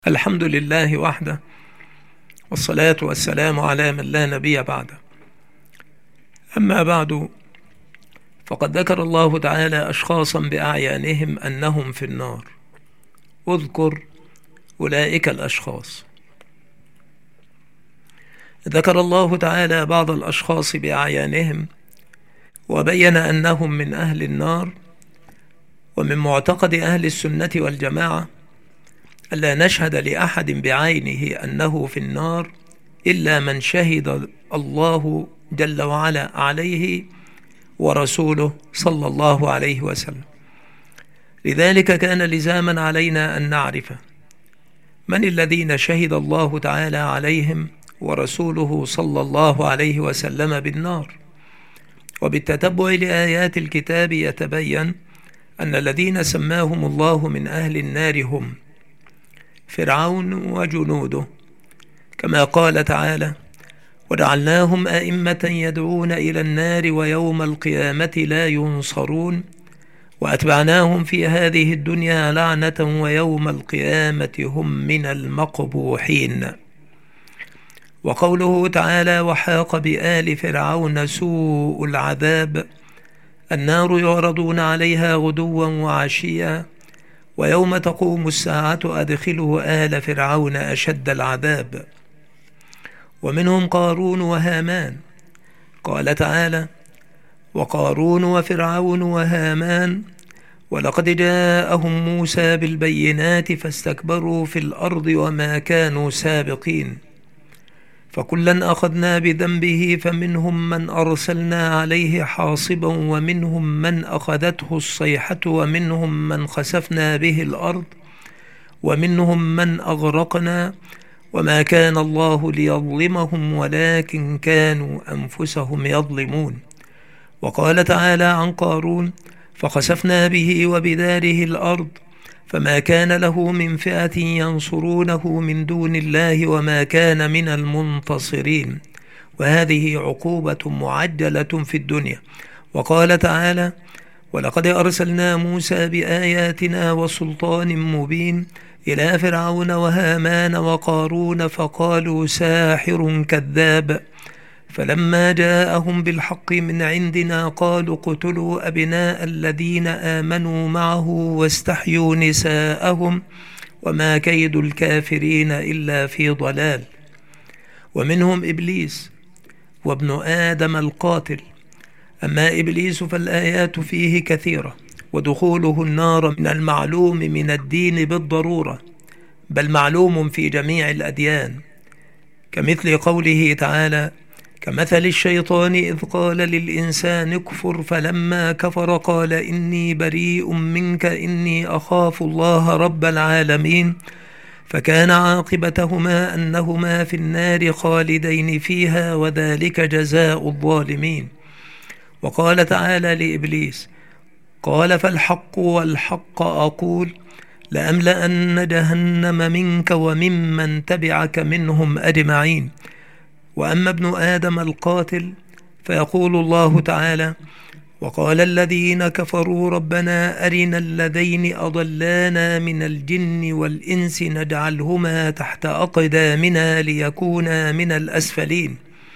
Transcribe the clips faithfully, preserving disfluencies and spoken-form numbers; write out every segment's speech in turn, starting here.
الحمد لله وحده، والصلاة والسلام على من لا نبي بعده. أما بعد، فقد ذكر الله تعالى أشخاصا بأعيانهم أنهم في النار. اذكر أولئك الأشخاص. ذكر الله تعالى بعض الأشخاص بأعيانهم وبين أنهم من أهل النار. ومن معتقد أهل السنة والجماعة ألا نشهد لأحد بعينه أنه في النار إلا من شهد الله جل وعلا عليه ورسوله صلى الله عليه وسلم. لذلك كان لزاما علينا أن نعرف من الذين شهد الله تعالى عليهم ورسوله صلى الله عليه وسلم بالنار. وبالتتبع لآيات الكتاب يتبين أن الذين سماهم الله من أهل النار هم فرعون وجنوده، كما قال تعالى: وجعلناهم أئمة يدعون إلى النار ويوم القيامة لا ينصرون وأتبعناهم في هذه الدنيا لعنة ويوم القيامة هم من المقبوحين. وقوله تعالى: وحاق بآل فرعون سوء العذاب النار يعرضون عليها غدوا وعشيا ويوم تقوم الساعة أدخلوا آل فرعون أشد العذاب. ومنهم قارون وهامان، قال تعالى: وقارون وفرعون وهامان ولقد جاءهم موسى بالبينات فاستكبروا في الأرض وما كانوا سابقين فكلا أخذنا بذنبه فمنهم من أرسلنا عليه حاصبا ومنهم من أخذته الصيحة ومنهم من خسفنا به الأرض ومنهم من أغرقنا وما كان الله ليظلمهم ولكن كانوا أنفسهم يظلمون. وقال تعالى عن قارون: فخسفنا به وبداره الأرض فما كان له من فئة ينصرونه من دون الله وما كان من المنتصرين. وهذه عقوبة معجلة في الدنيا. وقال تعالى: ولقد أرسلنا موسى بآياتنا وسلطان مبين إلى فرعون وهامان وقارون فقالوا ساحر كذاب فلما جاءهم بالحق من عندنا قالوا اقتلوا أبناء الذين آمنوا معه واستحيوا نساءهم وما كيد الكافرين إلا في ضلال. ومنهم إبليس وابن آدم القاتل. أما إبليس فالآيات فيه كثيرة، ودخوله النار من المعلوم من الدين بالضرورة، بل معلوم في جميع الأديان، كمثل قوله تعالى: كمثل الشيطان إذ قال للإنسان اكفر فلما كفر قال إني بريء منك إني أخاف الله رب العالمين فكان عاقبتهما أنهما في النار خالدين فيها وذلك جزاء الظالمين. وقال تعالى لإبليس: قال فالحق والحق أقول لأملأن جهنم منك وممن تبعك منهم أجمعين. وأما ابن آدم القاتل فيقول الله تعالى: وقال الذين كفروا ربنا أرنا الذين أضلانا من الجن والإنس نجعلهما تحت أقدامنا ليكونا من الأسفلين.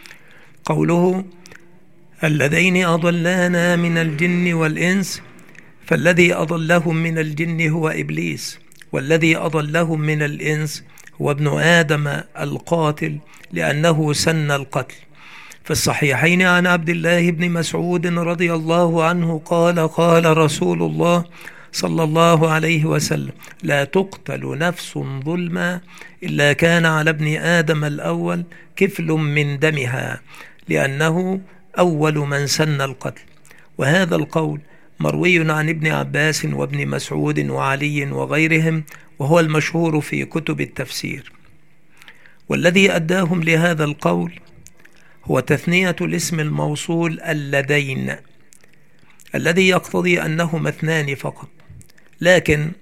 قوله الذين أضلانا من الجن والإنس، فالذي أضلهم من الجن هو إبليس، والذي أضلهم من الإنس هو ابن آدم القاتل لأنه سن القتل. في الصحيحين عن عبد الله بن مسعود رضي الله عنه قال: قال رسول الله صلى الله عليه وسلم: لا تقتل نفس ظلما إلا كان على ابن آدم الأول كفل من دمها، لأنه أول من سن القتل. وهذا القول مروي عن ابن عباس وابن مسعود وعلي وغيرهم، وهو المشهور في كتب التفسير. والذي أداهم لهذا القول هو تثنية الاسم الموصول اللذين، الذي يقتضي أنهما اثنان فقط، لكن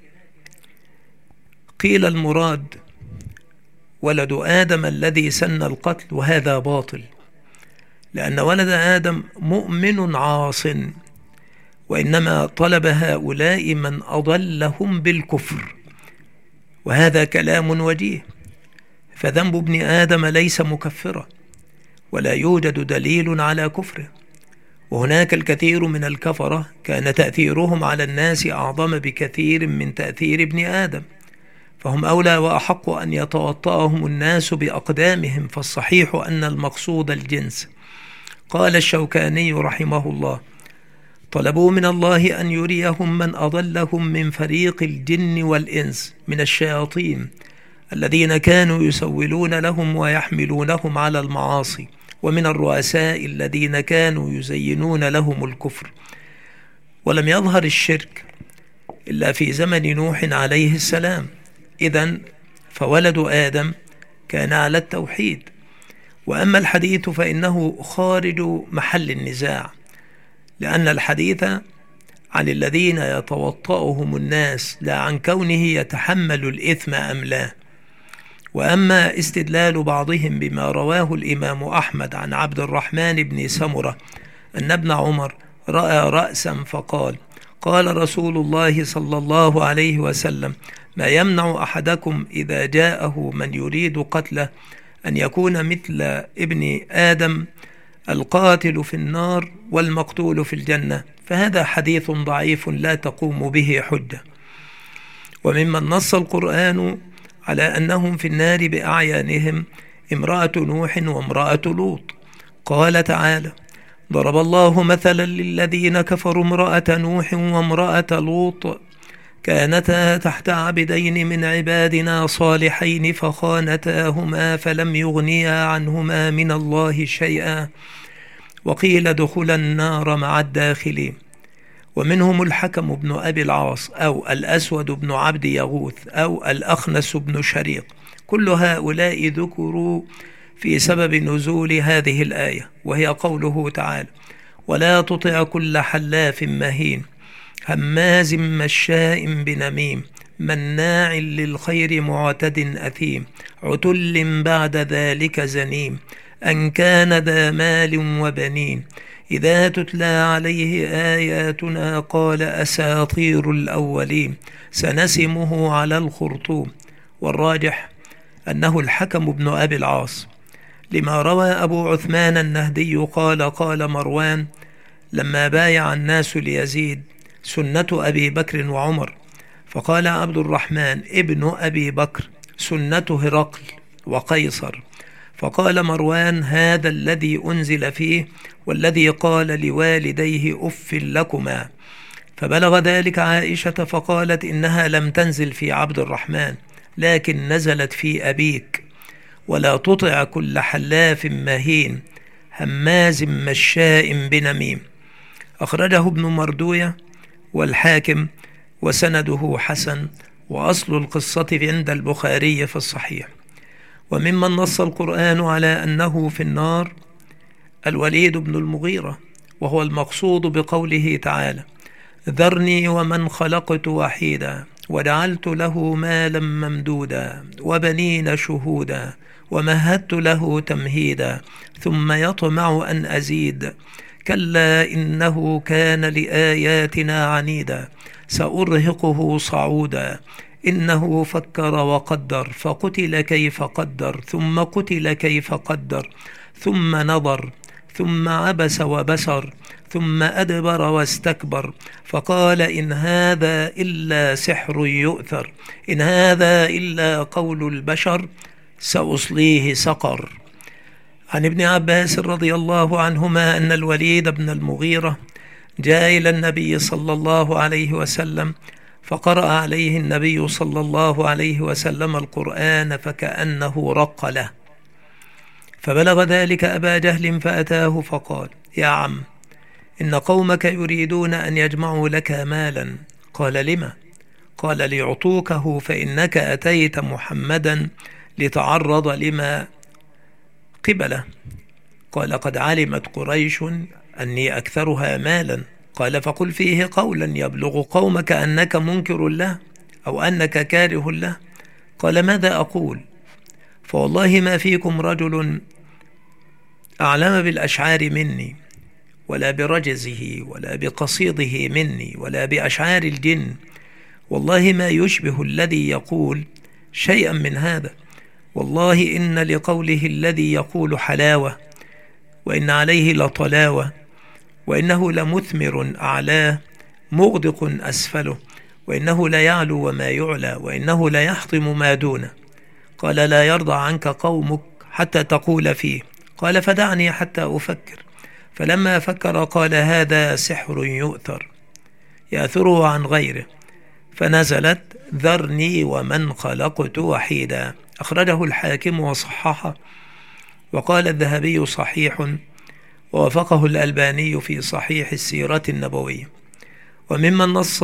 قيل المراد ولد آدم الذي سن القتل، وهذا باطل، لأن ولد آدم مؤمن عاص، وإنما طلب هؤلاء من أضلهم بالكفر، وهذا كلام وجيه، فذنب ابن آدم ليس مكفرا، ولا يوجد دليل على كفره. وهناك الكثير من الكفرة كان تأثيرهم على الناس أعظم بكثير من تأثير ابن آدم، فهم أولى وأحق أن يتوطأهم الناس بأقدامهم، فالصحيح أن المقصود الجنس. قال الشوكاني رحمه الله: طلبوا من الله أن يريهم من أضلهم من فريق الجن والإنس من الشياطين الذين كانوا يسولون لهم ويحملونهم على المعاصي، ومن الرؤساء الذين كانوا يزينون لهم الكفر. ولم يظهر الشرك إلا في زمن نوح عليه السلام، إذن فولد آدم كان على التوحيد. وأما الحديث فإنه خارج محل النزاع، لأن الحديث عن الذين يتوطأهم الناس لا عن كونه يتحمل الإثم أم لا. وأما استدلال بعضهم بما رواه الإمام أحمد عن عبد الرحمن بن سمرة أن ابن عمر رأى رأسا فقال: قال رسول الله صلى الله عليه وسلم: ما يمنع أحدكم إذا جاءه من يريد قتله أن يكون مثل ابن آدم، القاتل في النار والمقتول في الجنة. فهذا حديث ضعيف لا تقوم به حجة. وممن نص القرآن على أنهم في النار بأعيانهم امرأة نوح وامرأة لوط. قال تعالى: ضرب الله مثلا للذين كفروا امرأة نوح وامرأة لوط كانتا تحت عبدين من عبادنا صالحين فخانتاهما فلم يغنيا عنهما من الله شيئا وقيل ادخلا النار مع الداخلين. ومنهم الحكم بن أبي العاص أو الأسود بن عبد يغوث أو الأخنس بن شريق. كل هؤلاء ذكروا في سبب نزول هذه الآية، وهي قوله تعالى: ولا تطع كل حلاف مهين هماز مشاء بنميم مناع للخير معتد أثيم عتل بعد ذلك زنيم أن كان ذا مال وبنين إذا تتلى عليه آياتنا قال أساطير الأولين سنسمه على الخرطوم. والراجح أنه الحكم بن أبي العاص، لما روى أبو عثمان النهدي قال: قال مروان لما بايع الناس ليزيد: سنة أبي بكر وعمر. فقال عبد الرحمن ابن أبي بكر: سنة هرقل وقيصر. فقال مروان: هذا الذي أنزل فيه والذي قال لوالديه أف لكما. فبلغ ذلك عائشة فقالت: إنها لم تنزل في عبد الرحمن لكن نزلت في أبيك، ولا تطع كل حلاف مهين هماز مشاء بنميم. أخرجه ابن مردوية والحاكم وسنده حسن، وأصل القصة عند البخاري في الصحيح. وممن نص القرآن على أنه في النار الوليد بن المغيرة، وهو المقصود بقوله تعالى: ذرني ومن خلقت وحيدا وجعلت له مالا ممدودا وبنين شهودا ومهدت له تمهيدا ثم يطمع أن أزيد كلا إنه كان لآياتنا عنيدا سأرهقه صعودا إنه فكر وقدر فقتل كيف قدر ثم قتل كيف قدر ثم نظر ثم عبس وبسر ثم أدبر واستكبر فقال إن هذا إلا سحر يؤثر إن هذا إلا قول البشر سأصليه سقر. عن ابن عباس رضي الله عنهما أن الوليد بن المغيرة جاء إلى النبي صلى الله عليه وسلم فقرأ عليه النبي صلى الله عليه وسلم القرآن فكأنه رق له، فبلغ ذلك أبا جهل فأتاه فقال: يا عم، إن قومك يريدون أن يجمعوا لك مالا. قال: لما؟ قال: ليعطوكه فإنك أتيت محمدا لتعرض لما قبله. قال: قد علمت قريش أني أكثرها مالا. قال: فقل فيه قولا يبلغ قومك أنك منكر له أو أنك كاره له. قال: ماذا أقول؟ فوالله ما فيكم رجل أعلم بالأشعار مني ولا برجزه ولا بقصيده مني ولا بأشعار الجن، والله ما يشبه الذي يقول شيئا من هذا. والله إن لقوله الذي يقول حلاوة، وإن عليه لطلاوة، وإنه لمثمر أعلاه مغدق أسفله، وإنه لا يعلو وما يعلى، وإنه لا يحطم ما دونه. قال لا يرضى عنك قومك حتى تقول فيه. قال فدعني حتى أفكر. فلما فكر قال هذا سحر يؤثر يأثره عن غيره. فنزلت ذرني ومن خلقت وحيدا. أخرجه الحاكم وصححه، وقال الذهبي صحيح، ووافقه الألباني في صحيح السيرة النبوية. وممن نص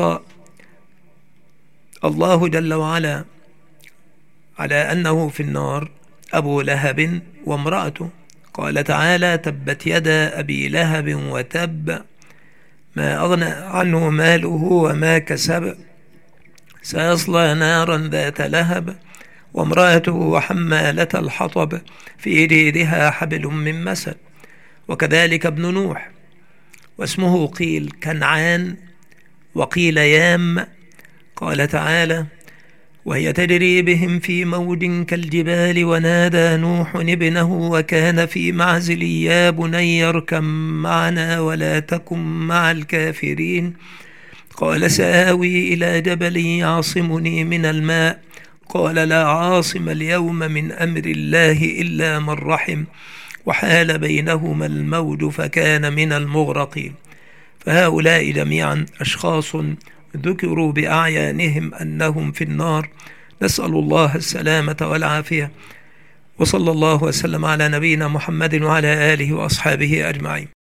الله جل وعلا على أنه في النار أبو لهب وامرأته. قال تعالى تبت يدا أبي لهب وتب ما أغنى عنه ماله وما كسب سيصلى نارا ذات لهب وامرأته حمالة الحطب في جيدها حبل من مسد. وكذلك ابن نوح، واسمه قيل كنعان وقيل يام. قال تعالى وهي تجري بهم في موج كالجبال ونادى نوح ابنه وكان في معزل يا بني اركب معنا ولا تكن مع الكافرين. قال سآوي إلى جبل يعصمني من الماء. قال لا عاصم اليوم من أمر الله إلا من رحم. وحال بينهما الموج فكان من المغرقين. فهؤلاء جميعا أشخاص ذكروا بأعيانهم أنهم في النار، نسأل الله السلامة والعافية. وصلى الله وسلم على نبينا محمد وعلى آله وأصحابه أجمعين.